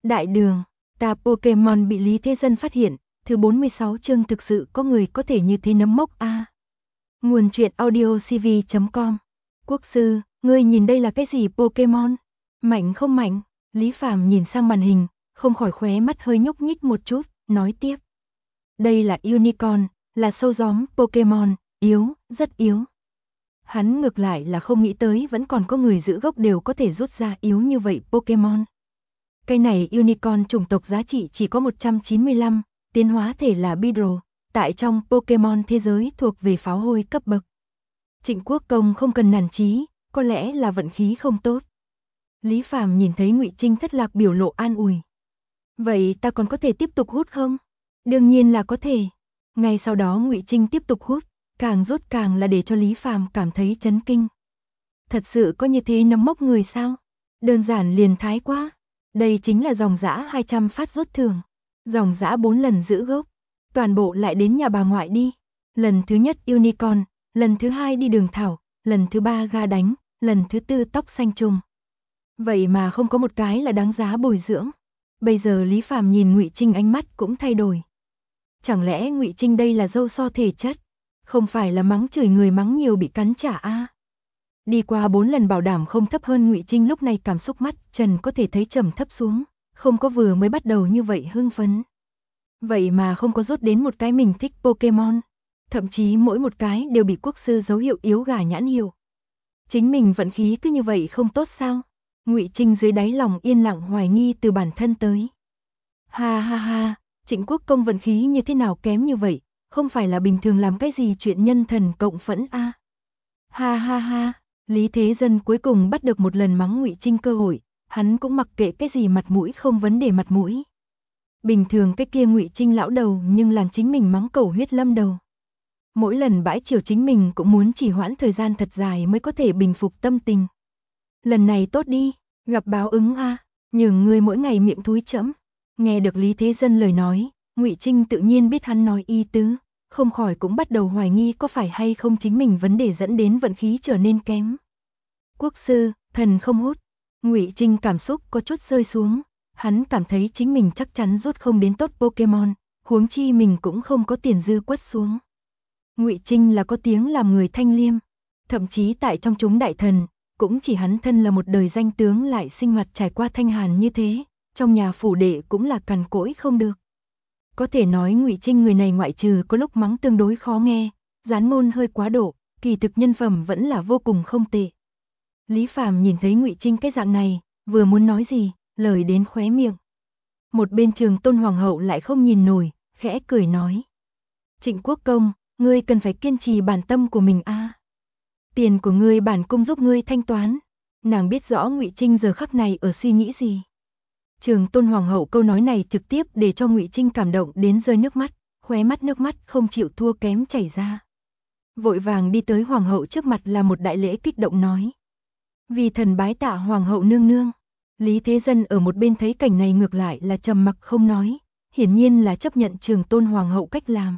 Đại đường, ta Pokemon bị Lý Thế Dân phát hiện, thứ 46 chương thực sự có người có thể như thế nấm mốc a. Nguồn truyện audiocv.com. Quốc sư, ngươi nhìn đây là cái gì Pokemon? Mạnh không mạnh? Lý Phàm nhìn sang màn hình, không khỏi khóe mắt hơi nhúc nhích một chút, nói tiếp. Đây là Unicorn, là sâu gióm Pokemon, yếu, rất yếu. Hắn ngược lại là không nghĩ tới vẫn còn có người giữ gốc đều có thể rút ra yếu như vậy Pokemon. Cây này Unicorn chủng tộc giá trị chỉ có 195, tiến hóa thể là Bidro, tại trong Pokemon thế giới thuộc về pháo hôi cấp bậc. Trịnh Quốc Công không cần nản chí, có lẽ là vận khí không tốt. Lý Phàm nhìn thấy Ngụy Trinh thất lạc biểu lộ an ủi. Vậy ta còn có thể tiếp tục hút không? Đương nhiên là có thể. Ngay sau đó Ngụy Trinh tiếp tục hút, càng rút càng là để cho Lý Phàm cảm thấy chấn kinh. Thật sự có như thế nấm mốc người sao? Đơn giản liền thái quá. Đây chính là dòng dã 200 phát rút thưởng. Dòng dã 4 lần giữ gốc. Toàn bộ lại đến nhà bà ngoại đi. Lần thứ nhất Unicorn, lần thứ hai đi đường thảo, lần thứ ba ga đánh, lần thứ tư tóc xanh trùng. Vậy mà không có một cái là đáng giá bồi dưỡng. Bây giờ Lý Phàm nhìn Ngụy Trinh ánh mắt cũng thay đổi. Chẳng lẽ Ngụy Trinh đây là dâu so thể chất? Không phải là mắng chửi người mắng nhiều bị cắn trả a? Đi qua 4 lần bảo đảm không thấp hơn Ngụy Trinh lúc này cảm xúc mắt Trần có thể thấy trầm thấp xuống, không có vừa mới bắt đầu như vậy hưng phấn. Vậy mà không có rút đến một cái mình thích Pokemon, thậm chí mỗi một cái đều bị quốc sư dấu hiệu yếu gà nhãn hiệu. Chính mình vận khí cứ như vậy không tốt sao? Ngụy Trinh dưới đáy lòng yên lặng hoài nghi từ bản thân tới. Ha ha ha, Trịnh Quốc Công vận khí như thế nào kém như vậy, không phải là bình thường làm cái gì chuyện nhân thần cộng phẫn a? Ha ha ha. Lý Thế Dân cuối cùng bắt được một lần mắng Ngụy Trinh cơ hội, hắn cũng mặc kệ cái gì mặt mũi không vấn đề mặt mũi. Bình thường cái kia Ngụy Trinh lão đầu nhưng làm chính mình mắng cầu huyết lâm đầu. Mỗi lần bãi chiều chính mình cũng muốn chỉ hoãn thời gian thật dài mới có thể bình phục tâm tình. Lần này tốt đi, gặp báo ứng a, nhường ngươi mỗi ngày miệng thúi chẫm. Nghe được Lý Thế Dân lời nói, Ngụy Trinh tự nhiên biết hắn nói ý tứ, không khỏi cũng bắt đầu hoài nghi có phải hay không chính mình vấn đề dẫn đến vận khí trở nên kém. Quốc sư, thần không hút. Ngụy Trinh cảm xúc có chút rơi xuống, hắn cảm thấy chính mình chắc chắn rút không đến tốt Pokemon, huống chi mình cũng không có tiền dư quất xuống. Ngụy Trinh là có tiếng làm người thanh liêm, thậm chí tại trong chúng đại thần, cũng chỉ hắn thân là một đời danh tướng lại sinh hoạt trải qua thanh hàn như thế, trong nhà phủ đệ cũng là cằn cỗi không được. Có thể nói Ngụy Trinh người này ngoại trừ có lúc mắng tương đối khó nghe, gián môn hơi quá độ, kỳ thực nhân phẩm vẫn là vô cùng không tệ. Lý Phàm nhìn thấy Ngụy Trinh cái dạng này, vừa muốn nói gì, lời đến khóe miệng. Một bên Trường Tôn Hoàng hậu lại không nhìn nổi, khẽ cười nói. Trịnh Quốc Công, ngươi cần phải kiên trì bản tâm của mình a. Tiền của ngươi bản cung giúp ngươi thanh toán. Nàng biết rõ Ngụy Trinh giờ khắc này ở suy nghĩ gì. Trường Tôn Hoàng hậu câu nói này trực tiếp để cho Ngụy Trinh cảm động đến rơi nước mắt, khóe mắt nước mắt không chịu thua kém chảy ra. Vội vàng đi tới Hoàng hậu trước mặt là một đại lễ kích động nói. Vì thần bái tạ Hoàng hậu nương nương. Lý Thế Dân ở một bên thấy cảnh này ngược lại là trầm mặc không nói, hiển nhiên là chấp nhận Trường Tôn Hoàng hậu cách làm.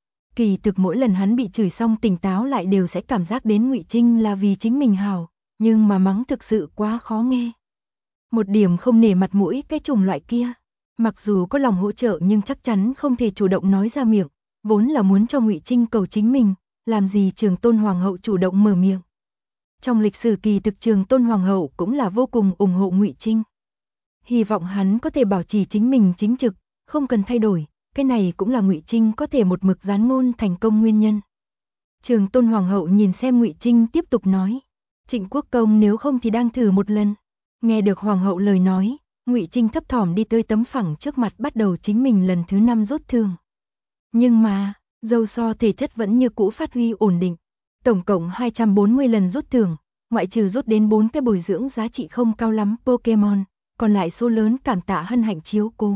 Kỳ thực mỗi lần hắn bị chửi xong tỉnh táo lại đều sẽ cảm giác đến Ngụy Trinh là vì chính mình hảo, nhưng mà mắng thực sự quá khó nghe. Một điểm không nể mặt mũi cái chủng loại kia, mặc dù có lòng hỗ trợ nhưng chắc chắn không thể chủ động nói ra miệng, vốn là muốn cho Ngụy Trinh cầu chính mình, làm gì Trường Tôn Hoàng hậu chủ động mở miệng. Trong lịch sử kỳ thực Trường Tôn Hoàng hậu cũng là vô cùng ủng hộ Ngụy Trinh. Hy vọng hắn có thể bảo trì chính mình chính trực, không cần thay đổi, cái này cũng là Ngụy Trinh có thể một mực gián ngôn thành công nguyên nhân. Trường Tôn Hoàng hậu nhìn xem Ngụy Trinh tiếp tục nói, Trịnh Quốc Công nếu không thì đang thử một lần. Nghe được Hoàng hậu lời nói, Ngụy Trinh thấp thỏm đi tới tấm phẳng trước mặt bắt đầu chính mình lần thứ 5 rút thưởng. Nhưng mà, dâu so thể chất vẫn như cũ phát huy ổn định. Tổng cộng 240 lần rút thưởng, ngoại trừ rút đến 4 cái bồi dưỡng giá trị không cao lắm Pokemon, còn lại số lớn cảm tạ hân hạnh chiếu cố.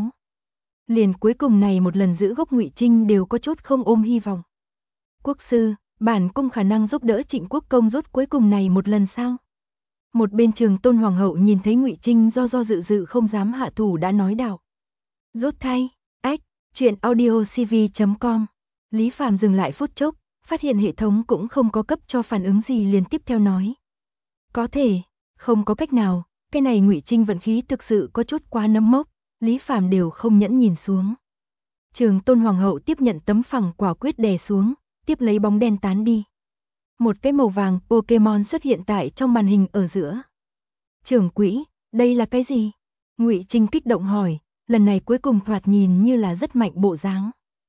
Liền cuối cùng này một lần giữ gốc Ngụy Trinh đều có chút không ôm hy vọng. Quốc sư, bản cung khả năng giúp đỡ Trịnh Quốc Công rút cuối cùng này một lần sao? Một bên Trường Tôn Hoàng hậu nhìn thấy Ngụy Trinh do dự không dám hạ thủ đã nói đạo. Rút thay, truyện audiocv.com. Lý Phàm dừng lại phút chốc, phát hiện hệ thống cũng không có cấp cho phản ứng gì liền tiếp theo nói. Có thể, không có cách nào, cái này Ngụy Trinh vận khí thực sự có chút quá nấm mốc, Lý Phàm đều không nhẫn nhìn xuống. Trường Tôn Hoàng hậu tiếp nhận tấm phẳng quả quyết đè xuống, tiếp lấy bóng đen tán đi. Một cái màu vàng Pokemon xuất hiện tại trong màn hình ở giữa. Trưởng quỹ, đây là cái gì? Ngụy Trinh kích động hỏi, lần này cuối cùng thoạt nhìn như là rất mạnh bộ dáng.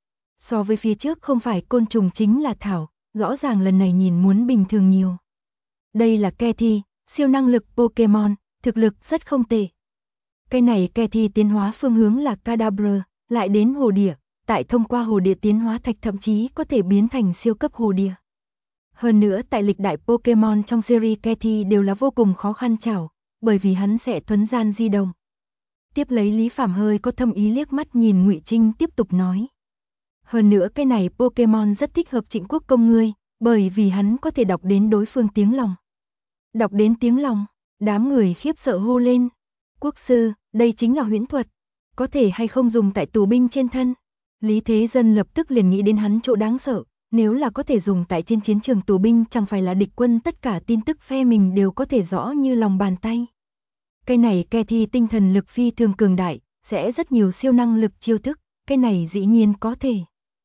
So với phía trước không phải côn trùng chính là thảo, rõ ràng lần này nhìn muốn bình thường nhiều. Đây là Cathy, siêu năng lực Pokemon, thực lực rất không tệ. Cái này Cathy tiến hóa phương hướng là Kadabra, lại đến hồ địa, tại thông qua hồ địa tiến hóa thạch thậm chí có thể biến thành siêu cấp hồ địa. Hơn nữa tại lịch đại Pokemon trong series Cathy đều là vô cùng khó khăn chảo, bởi vì hắn sẽ thuấn gian di động. Tiếp lấy Lý Phàm hơi có thâm ý liếc mắt nhìn Ngụy Trinh tiếp tục nói. Hơn nữa cái này Pokemon rất thích hợp Trịnh Quốc công ngươi, bởi vì hắn có thể đọc đến đối phương tiếng lòng. Đọc đến tiếng lòng, đám người khiếp sợ hô lên. Quốc sư, đây chính là huyễn thuật, có thể hay không dùng tại tù binh trên thân. Lý Thế Dân lập tức liền nghĩ đến hắn chỗ đáng sợ, nếu là có thể dùng tại trên chiến trường tù binh chẳng phải là địch quân tất cả tin tức phe mình đều có thể rõ như lòng bàn tay. Cái này Cathy tinh thần lực phi thường cường đại, sẽ rất nhiều siêu năng lực chiêu thức, cái này dĩ nhiên có thể.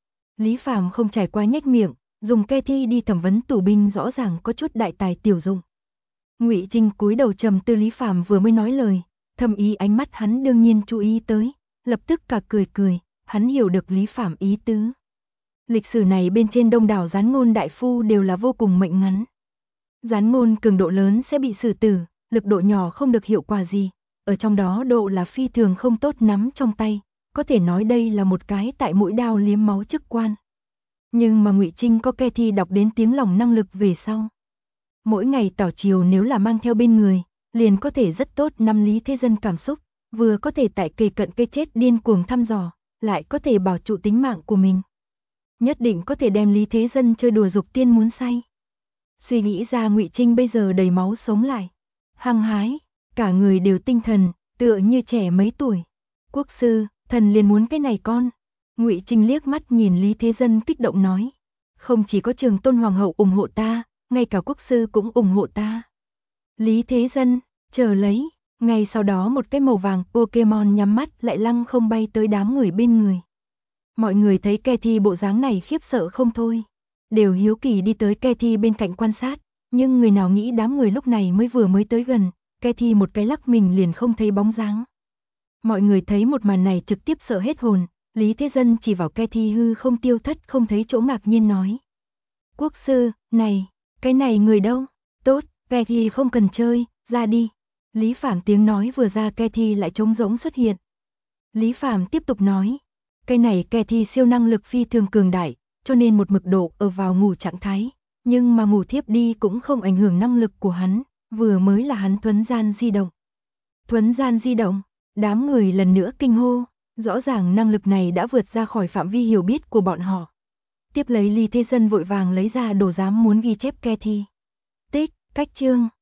Lý Phàm không trải qua nhếch miệng, dùng Cathy đi thẩm vấn tù binh rõ ràng có chút đại tài tiểu dụng. Ngụy Trinh cúi đầu trầm tư Lý Phàm vừa mới nói lời, thâm ý ánh mắt hắn đương nhiên chú ý tới, lập tức cả cười, hắn hiểu được Lý Phàm ý tứ. Lịch sử này bên trên đông đảo gián ngôn đại phu đều là vô cùng mệnh ngắn. Gián ngôn cường độ lớn sẽ bị xử tử, lực độ nhỏ không được hiệu quả gì, ở trong đó độ là phi thường không tốt nắm trong tay, có thể nói đây là một cái tại mũi đao liếm máu chức quan. Nhưng mà Ngụy Trinh có Cathy đọc đến tiếng lòng năng lực về sau. Mỗi ngày tảo chiều nếu là mang theo bên người, liền có thể rất tốt nắm Lý Thế Dân cảm xúc, vừa có thể tại kề cận cái chết điên cuồng thăm dò, lại có thể bảo trụ tính mạng của mình. Nhất định có thể đem Lý Thế Dân chơi đùa dục tiên muốn say. Suy nghĩ ra Ngụy Trinh bây giờ đầy máu sống lại, hăng hái, cả người đều tinh thần, tựa như trẻ mấy tuổi. Quốc sư, thần liền muốn cái này con. Ngụy Trinh liếc mắt nhìn Lý Thế Dân kích động nói, không chỉ có Trường Tôn Hoàng hậu ủng hộ ta, ngay cả quốc sư cũng ủng hộ ta. Lý Thế Dân, chờ lấy, ngay sau đó một cái màu vàng Pokemon nhắm mắt lại lăng không bay tới đám người bên người. Mọi người thấy Cathy bộ dáng này khiếp sợ không thôi, đều hiếu kỳ đi tới Cathy bên cạnh quan sát, nhưng người nào nghĩ đám người lúc này vừa mới tới gần, Cathy một cái lắc mình liền không thấy bóng dáng. Mọi người thấy một màn này trực tiếp sợ hết hồn, Lý Thế Dân chỉ vào Cathy hư không tiêu thất không thấy chỗ ngạc nhiên nói. Quốc sư, này, cái này người đâu? Tốt, Cathy không cần chơi, ra đi. Lý Phàm tiếng nói vừa ra Cathy lại trống rỗng xuất hiện. Lý Phàm tiếp tục nói, cái này Cathy siêu năng lực phi thường cường đại, cho nên một mực độ ở vào ngủ trạng thái, nhưng mà ngủ thiếp đi cũng không ảnh hưởng năng lực của hắn, vừa mới là hắn thuấn gian di động. Thuấn gian di động, đám người lần nữa kinh hô, rõ ràng năng lực này đã vượt ra khỏi phạm vi hiểu biết của bọn họ. Tiếp lấy Lý Thế Dân vội vàng lấy ra đồ giám muốn ghi chép Cathy. Tích, cách chương.